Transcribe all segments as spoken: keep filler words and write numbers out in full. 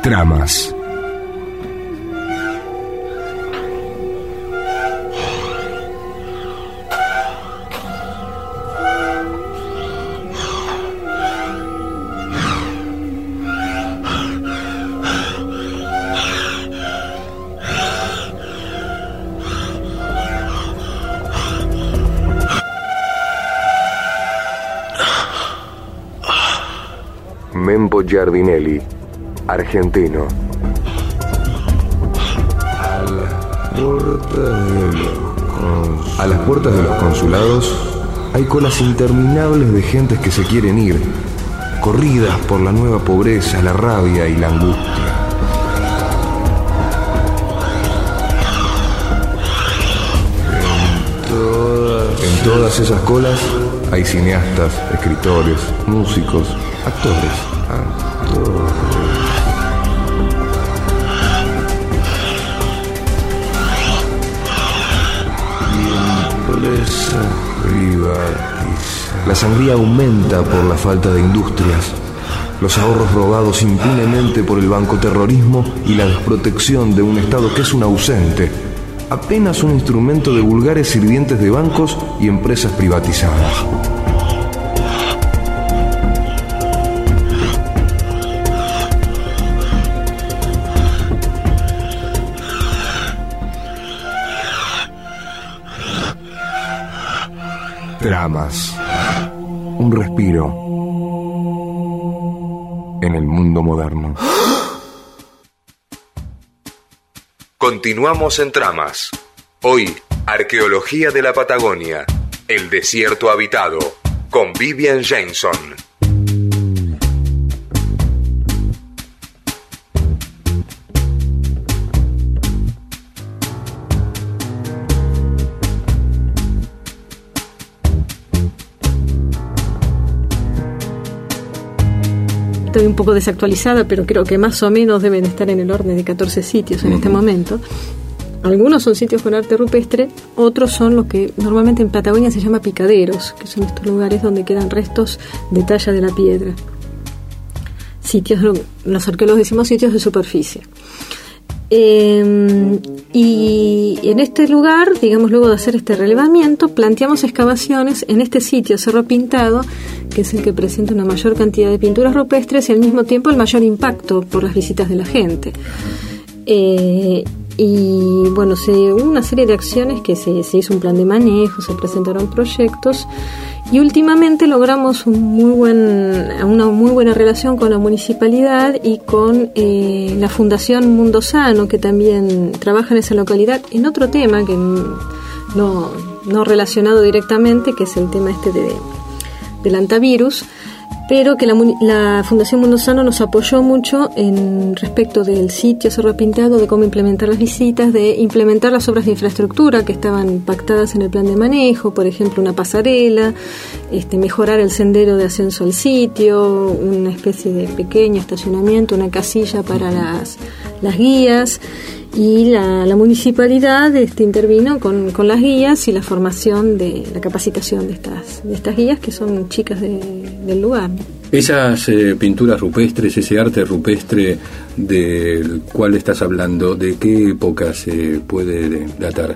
Tramas. Mempo Giardinelli, argentino. A las puertas de los, a las puertas de los consulados hay colas interminables de gentes que se quieren ir, corridas por la nueva pobreza, la rabia y la angustia. En todas, en todas esas colas hay cineastas, escritores, músicos, actores. Actores. Y empresa privatizada. La sangría aumenta por la falta de industrias, los ahorros robados impunemente por el bancoterrorismo y la desprotección de un Estado que es un ausente, apenas un instrumento de vulgares sirvientes de bancos y empresas privatizadas. Tramas. Un respiro en el mundo moderno. Continuamos en Tramas. Hoy, Arqueología de la Patagonia, el desierto habitado, con Vivian Jameson. Estoy un poco desactualizada, pero creo que más o menos deben estar en el orden de catorce sitios en uh-huh. este momento. Algunos son sitios con arte rupestre, otros son lo que normalmente en Patagonia se llama picaderos, que son estos lugares donde quedan restos de talla de la piedra. Sitios, los arqueólogos decimos sitios de superficie. Eh, y en este lugar, digamos, luego de hacer este relevamiento, planteamos excavaciones en este sitio, Cerro Pintado, que es el que presenta una mayor cantidad de pinturas rupestres y al mismo tiempo el mayor impacto por las visitas de la gente. Eh, y bueno, se hubo una serie de acciones que se, se hizo un plan de manejo, se presentaron proyectos y últimamente logramos un muy buen, una muy buena relación con la municipalidad y con eh, la Fundación Mundo Sano, que también trabaja en esa localidad en otro tema que no, no relacionado directamente, que es el tema este de, del antivirus, pero que la, la Fundación Mundo Sano nos apoyó mucho en respecto del sitio Cerro Pintado, de cómo implementar las visitas, de implementar las obras de infraestructura que estaban pactadas en el plan de manejo, por ejemplo una pasarela, este, mejorar el sendero de ascenso al sitio, una especie de pequeño estacionamiento, una casilla para las, las guías. Y la, la municipalidad este, intervino con, con las guías y la formación de la capacitación de estas, de estas guías, que son chicas de, del lugar. Esas eh, pinturas rupestres, ese arte rupestre del cual estás hablando, ¿de qué época se puede datar?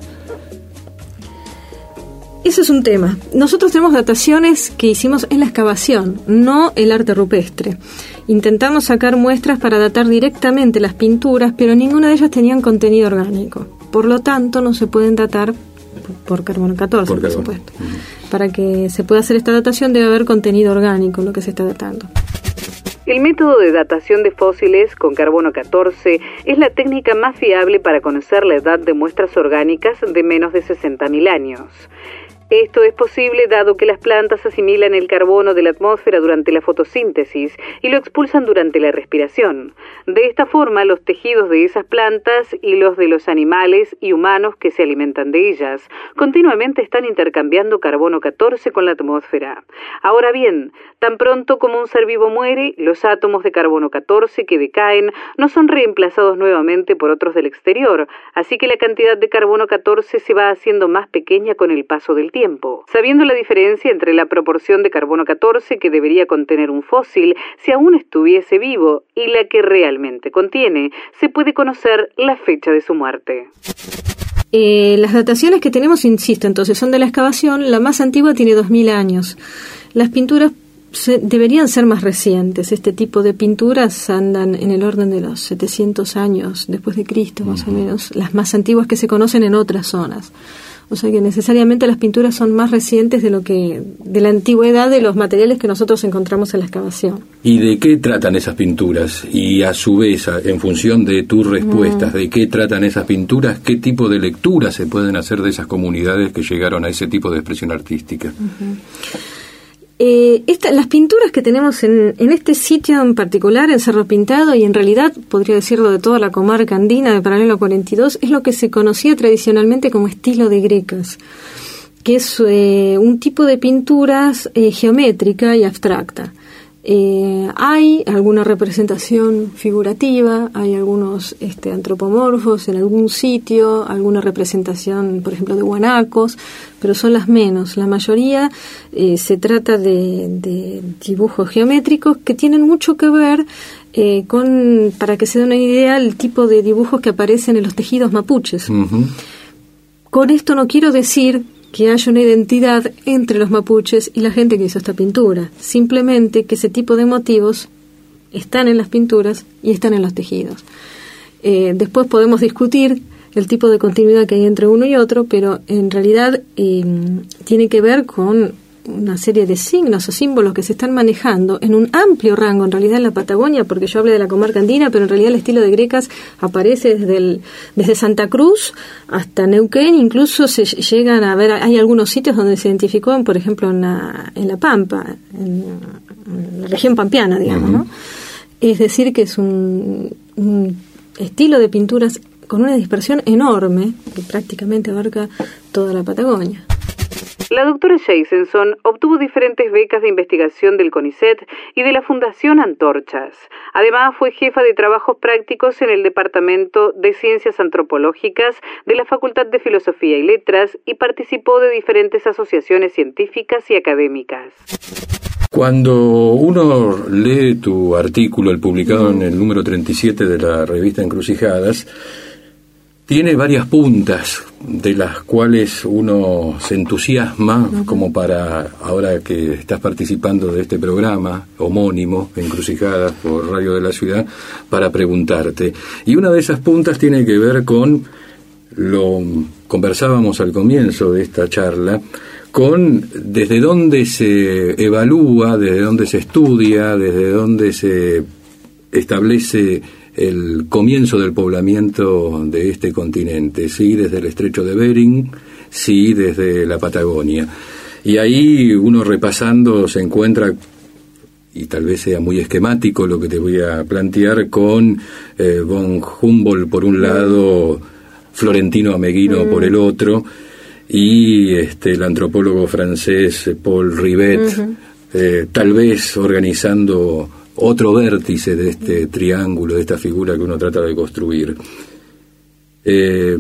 Ese es un tema. Nosotros tenemos dataciones que hicimos en la excavación, no el arte rupestre. Intentamos sacar muestras para datar directamente las pinturas, pero ninguna de ellas tenían contenido orgánico. Por lo tanto, no se pueden datar por carbono catorce, por, por supuesto. Uh-huh. Para que se pueda hacer esta datación debe haber contenido orgánico en lo que se está datando. El método de datación de fósiles con carbono catorce es la técnica más fiable para conocer la edad de muestras orgánicas de menos de sesenta mil años. Esto es posible dado que las plantas asimilan el carbono de la atmósfera durante la fotosíntesis y lo expulsan durante la respiración. De esta forma, los tejidos de esas plantas y los de los animales y humanos que se alimentan de ellas continuamente están intercambiando carbono catorce con la atmósfera. Ahora bien, tan pronto como un ser vivo muere, los átomos de carbono catorce que decaen no son reemplazados nuevamente por otros del exterior, así que la cantidad de carbono catorce se va haciendo más pequeña con el paso del tiempo. tiempo. Sabiendo la diferencia entre la proporción de carbono catorce que debería contener un fósil si aún estuviese vivo y la que realmente contiene, se puede conocer la fecha de su muerte. Eh, las dataciones que tenemos, insisto, entonces son de la excavación. La más antigua tiene dos mil años. Las pinturas se, deberían ser más recientes. Este tipo de pinturas andan en el orden de los setecientos años después de Cristo, más uh-huh. o menos, las más antiguas que se conocen en otras zonas. O sea que necesariamente las pinturas son más recientes de lo que de la antigüedad de los materiales que nosotros encontramos en la excavación. ¿Y de qué tratan esas pinturas? Y a su vez, en función de tus respuestas, mm. ¿de qué tratan esas pinturas? ¿Qué tipo de lecturas se pueden hacer de esas comunidades que llegaron a ese tipo de expresión artística? Uh-huh. Eh, esta, las pinturas que tenemos en, en este sitio en particular, en Cerro Pintado, y en realidad podría decirlo de toda la comarca andina de Paralelo cuarenta y dos, es lo que se conocía tradicionalmente como estilo de Grecas, que es eh, un tipo de pinturas eh, geométrica y abstracta. Eh, hay alguna representación figurativa, hay algunos este, antropomorfos en algún sitio, alguna representación, por ejemplo, de guanacos, pero son las menos. La mayoría eh, se trata de, de dibujos geométricos que tienen mucho que ver eh, con, para que se den una idea, el tipo de dibujos que aparecen en los tejidos mapuches. Uh-huh. Con esto no quiero decir que haya una identidad entre los mapuches y la gente que hizo esta pintura. Simplemente que ese tipo de motivos están en las pinturas y están en los tejidos. Eh, después podemos discutir el tipo de continuidad que hay entre uno y otro, pero en realidad eh, tiene que ver con una serie de signos o símbolos que se están manejando en un amplio rango, en realidad en la Patagonia, porque yo hablé de la comarca andina, pero en realidad el estilo de Grecas aparece desde, el, desde Santa Cruz hasta Neuquén. Incluso se llegan a ver, hay algunos sitios donde se identificó, por ejemplo, en la, en la Pampa, en, en la región pampeana, digamos, uh-huh. ¿no? Es decir, que es un, un estilo de pinturas con una dispersión enorme que prácticamente abarca toda la Patagonia. La doctora Jasonson obtuvo diferentes becas de investigación del CONICET y de la Fundación Antorchas. Además, fue jefa de trabajos prácticos en el Departamento de Ciencias Antropológicas de la Facultad de Filosofía y Letras y participó de diferentes asociaciones científicas y académicas. Cuando uno lee tu artículo, el publicado en el número treinta y siete de la revista Encrucijadas, tiene varias puntas de las cuales uno se entusiasma, uh-huh. como para, ahora que estás participando de este programa homónimo, Encrucijadas por Radio de la Ciudad, para preguntarte. Y una de esas puntas tiene que ver con, lo conversábamos al comienzo de esta charla, con desde dónde se evalúa, desde dónde se estudia, desde dónde se establece el comienzo del poblamiento de este continente, sí desde el estrecho de Bering, sí desde la Patagonia. Y ahí uno repasando se encuentra, y tal vez sea muy esquemático lo que te voy a plantear, con eh, von Humboldt por un lado, Florentino Ameghino mm. por el otro, y este el antropólogo francés Paul Rivet, uh-huh. eh, tal vez organizando otro vértice de este triángulo, de esta figura que uno trata de construir. Eh,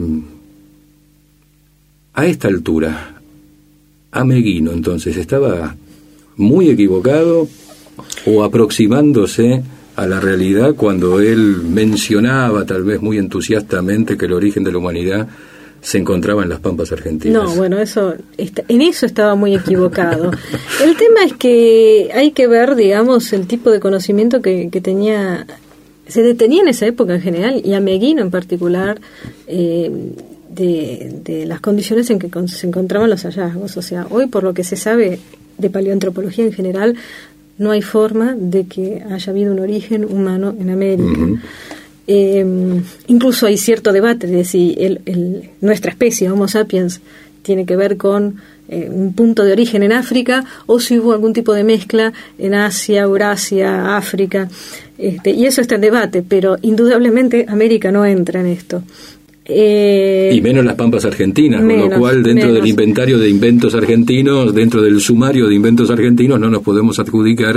a esta altura, Ameghino, entonces, ¿estaba muy equivocado o aproximándose a la realidad cuando él mencionaba, tal vez muy entusiastamente, que el origen de la humanidad se encontraba en las pampas argentinas? No, bueno, eso en eso estaba muy equivocado. El tema es que hay que ver, digamos, el tipo de conocimiento que, que tenía, se tenía en esa época en general, y Ameghino en particular, eh, de, de las condiciones en que se encontraban los hallazgos. O sea, hoy, por lo que se sabe de paleoantropología en general, no hay forma de que haya habido un origen humano en América. Uh-huh. Eh, incluso hay cierto debate de si el, el, nuestra especie, Homo sapiens, tiene que ver con eh, un punto de origen en África, o si hubo algún tipo de mezcla en Asia, Eurasia, África, este, y eso está en debate, pero indudablemente América no entra en esto. Eh, y menos las pampas argentinas, menos, con lo cual dentro menos. del inventario de inventos argentinos, dentro del sumario de inventos argentinos, no nos podemos adjudicar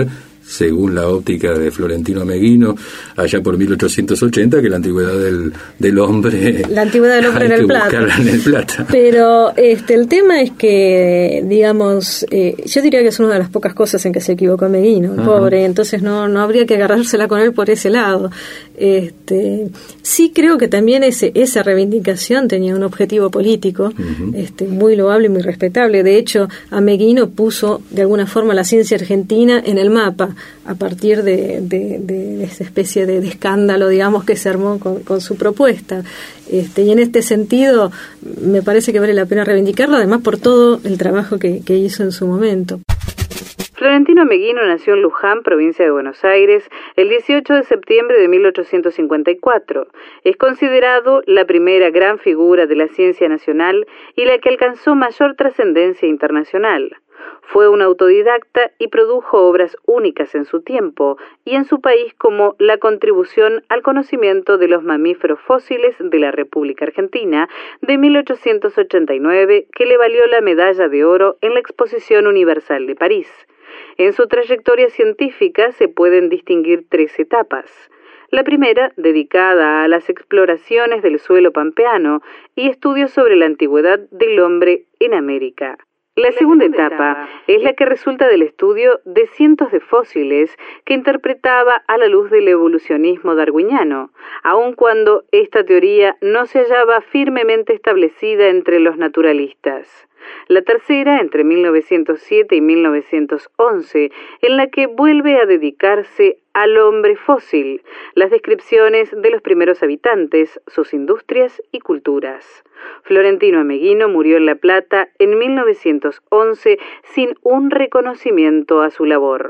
según la óptica de Florentino Meguino, allá por mil ochocientos ochenta, que la antigüedad del, del hombre... La antigüedad del hombre en el Plata. en el Plata. Pero este, el tema es que, digamos, eh, yo diría que es una de las pocas cosas en que se equivocó Meguino, el pobre, entonces no, no habría que agarrársela con él por ese lado. Este, sí creo que también ese, esa reivindicación tenía un objetivo político, uh-huh. este, muy loable y muy respetable. De hecho, a Meguino puso de alguna forma la ciencia argentina en el mapa, a partir de, de, de esa especie de, de escándalo, digamos, que se armó con, con su propuesta. Este, y en este sentido me parece que vale la pena reivindicarlo, además por todo el trabajo que, que hizo en su momento. Florentino Meguino nació en Luján, provincia de Buenos Aires, el dieciocho de septiembre de mil ochocientos cincuenta y cuatro. Es considerado la primera gran figura de la ciencia nacional y la que alcanzó mayor trascendencia internacional. Fue un autodidacta y produjo obras únicas en su tiempo y en su país, como la contribución al conocimiento de los mamíferos fósiles de la República Argentina de mil ochocientos ochenta y nueve, que le valió la medalla de oro en la Exposición Universal de París. En su trayectoria científica se pueden distinguir tres etapas. La primera, dedicada a las exploraciones del suelo pampeano y estudios sobre la antigüedad del hombre en América. La segunda etapa es la que resulta del estudio de cientos de fósiles que interpretaba a la luz del evolucionismo darwiniano, aun cuando esta teoría no se hallaba firmemente establecida entre los naturalistas. La tercera, entre mil novecientos siete y mil novecientos once, en la que vuelve a dedicarse al hombre fósil, las descripciones de los primeros habitantes, sus industrias y culturas. Florentino Meguino murió en La Plata en mil novecientos once sin un reconocimiento a su labor.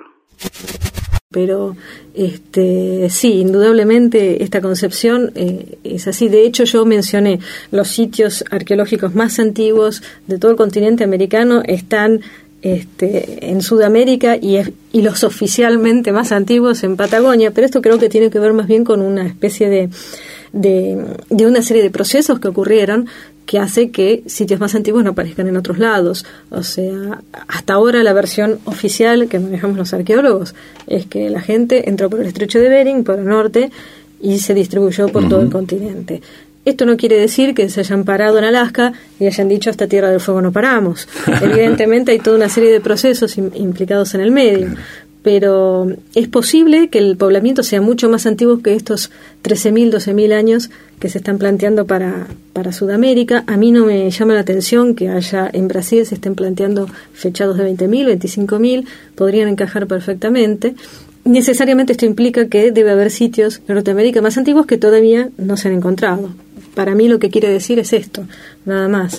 Pero este sí, indudablemente esta concepción eh, es así. De hecho, yo mencioné los sitios arqueológicos más antiguos de todo el continente americano están este, en Sudamérica y, y los oficialmente más antiguos en Patagonia, pero esto creo que tiene que ver más bien con una especie de, de, de una serie de procesos que ocurrieron que hace que sitios más antiguos no aparezcan en otros lados. O sea, hasta ahora la versión oficial que manejamos los arqueólogos es que la gente entró por el estrecho de Bering, por el norte, y se distribuyó por uh-huh. todo el continente. Esto no quiere decir que se hayan parado en Alaska y hayan dicho hasta Tierra del Fuego no paramos. Evidentemente hay toda una serie de procesos implicados en el medio, pero es posible que el poblamiento sea mucho más antiguo que estos trece mil, doce mil años que se están planteando para, para Sudamérica. A mí no me llama la atención que haya en Brasil se estén planteando fechados de veinte mil, veinticinco mil, podrían encajar perfectamente. Necesariamente esto implica que debe haber sitios en Norteamérica más antiguos que todavía no se han encontrado. Para mí lo que quiere decir es esto, nada más.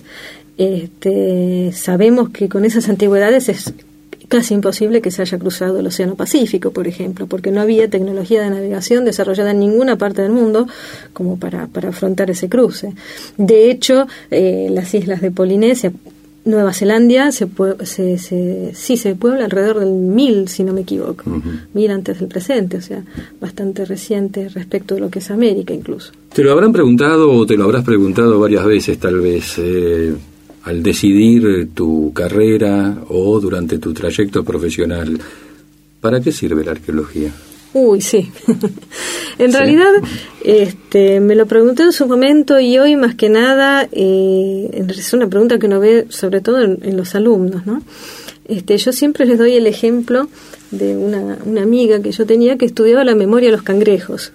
Este, sabemos que con esas antigüedades es casi imposible que se haya cruzado el Océano Pacífico, por ejemplo, porque no había tecnología de navegación desarrollada en ninguna parte del mundo como para, para afrontar ese cruce. De hecho, eh, las islas de Polinesia, Nueva Zelanda, se, pue- se, se sí se puebla alrededor del mil, si no me equivoco, uh-huh. mil antes del presente, o sea, bastante reciente respecto de lo que es América incluso. Te lo habrán preguntado o te lo habrás preguntado varias veces tal vez, eh, al decidir tu carrera o durante tu trayecto profesional, ¿para qué sirve la arqueología? Uy, sí. en ¿Sí? realidad, este, me lo pregunté en su momento y hoy más que nada eh, es una pregunta que uno ve sobre todo en, en los alumnos, ¿no? Este, yo siempre les doy el ejemplo de una, una amiga que yo tenía que estudiaba la memoria de los cangrejos.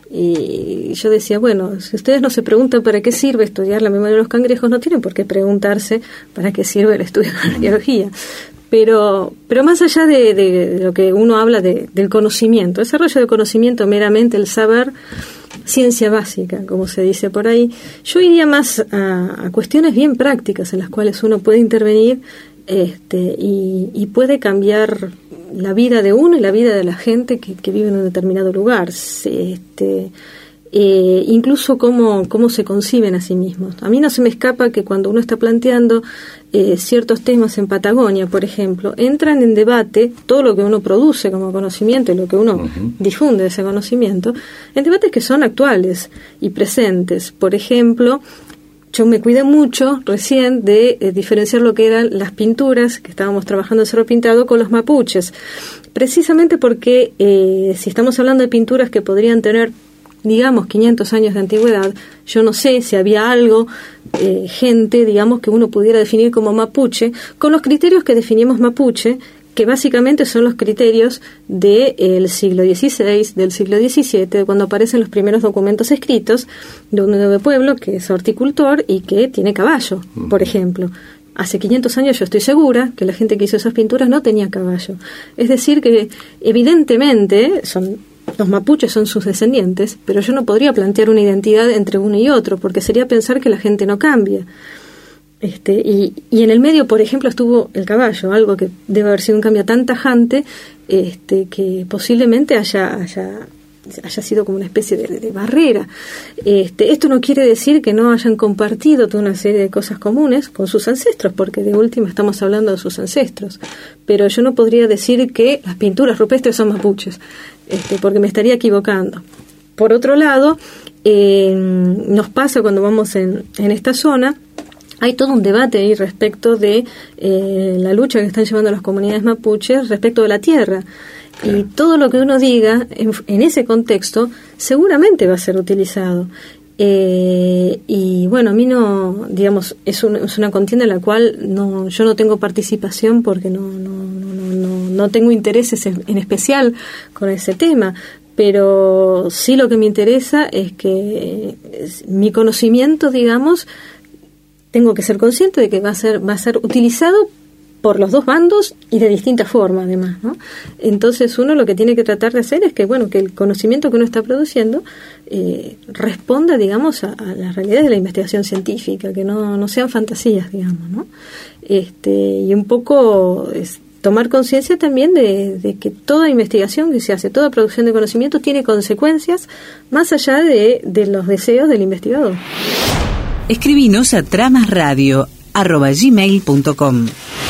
Y yo decía, bueno, si ustedes no se preguntan para qué sirve estudiar la memoria de los cangrejos, no tienen por qué preguntarse para qué sirve el estudio de la arqueología. Pero pero más allá de, de, de lo que uno habla de, del conocimiento, desarrollo de conocimiento meramente, el saber, ciencia básica, como se dice por ahí, yo iría más a, a cuestiones bien prácticas en las cuales uno puede intervenir este, y, y puede cambiar la vida de uno y la vida de la gente que, que vive en un determinado lugar. Este, eh, incluso cómo, cómo se conciben a sí mismos. A mí no se me escapa que cuando uno está planteando eh, ciertos temas en Patagonia, por ejemplo, entran en debate todo lo que uno produce como conocimiento y lo que uno uh-huh. difunde de ese conocimiento, en debates que son actuales y presentes. Por ejemplo, yo me cuidé mucho recién de eh, diferenciar lo que eran las pinturas que estábamos trabajando en Cerro Pintado con los mapuches, precisamente porque eh, si estamos hablando de pinturas que podrían tener, digamos, quinientos años de antigüedad, yo no sé si había algo, eh, gente, digamos, que uno pudiera definir como mapuche, con los criterios que definimos mapuche, que básicamente son los criterios del siglo dieciséis, del siglo diecisiete, cuando aparecen los primeros documentos escritos de un nuevo pueblo que es horticultor y que tiene caballo, por ejemplo. Hace quinientos años yo estoy segura que la gente que hizo esas pinturas no tenía caballo. Es decir, que evidentemente son los mapuches son sus descendientes, pero yo no podría plantear una identidad entre uno y otro, porque sería pensar que la gente no cambia. Este, y, y en el medio, por ejemplo, estuvo el caballo, algo que debe haber sido un cambio tan tajante este, que posiblemente haya, haya, haya sido como una especie de, de barrera. Este, esto no quiere decir que no hayan compartido toda una serie de cosas comunes con sus ancestros, porque de última estamos hablando de sus ancestros. Pero yo no podría decir que las pinturas rupestres son mapuches, este, porque me estaría equivocando. Por otro lado, eh, nos pasa cuando vamos en, en esta zona. Hay todo un debate ahí respecto de eh, la lucha que están llevando las comunidades mapuches respecto de la tierra. Claro. Y todo lo que uno diga en, en ese contexto seguramente va a ser utilizado. Eh, y bueno, a mí no, digamos, es, un, es una contienda en la cual no, yo no tengo participación porque no, no, no, no, no tengo intereses en, en especial con ese tema. Pero sí lo que me interesa es que es, mi conocimiento, digamos, tengo que ser consciente de que va a ser va a ser utilizado por los dos bandos y de distintas formas, además, ¿no? Entonces uno lo que tiene que tratar de hacer es que, bueno, que el conocimiento que uno está produciendo eh, responda, digamos, a, a las realidades de la investigación científica, que no, no sean fantasías, digamos, ¿no? Este, y un poco es tomar conciencia también de, de que toda investigación que se hace, toda producción de conocimiento tiene consecuencias más allá de, de los deseos del investigador. Escribinos a tramasradio arroba gmail punto com.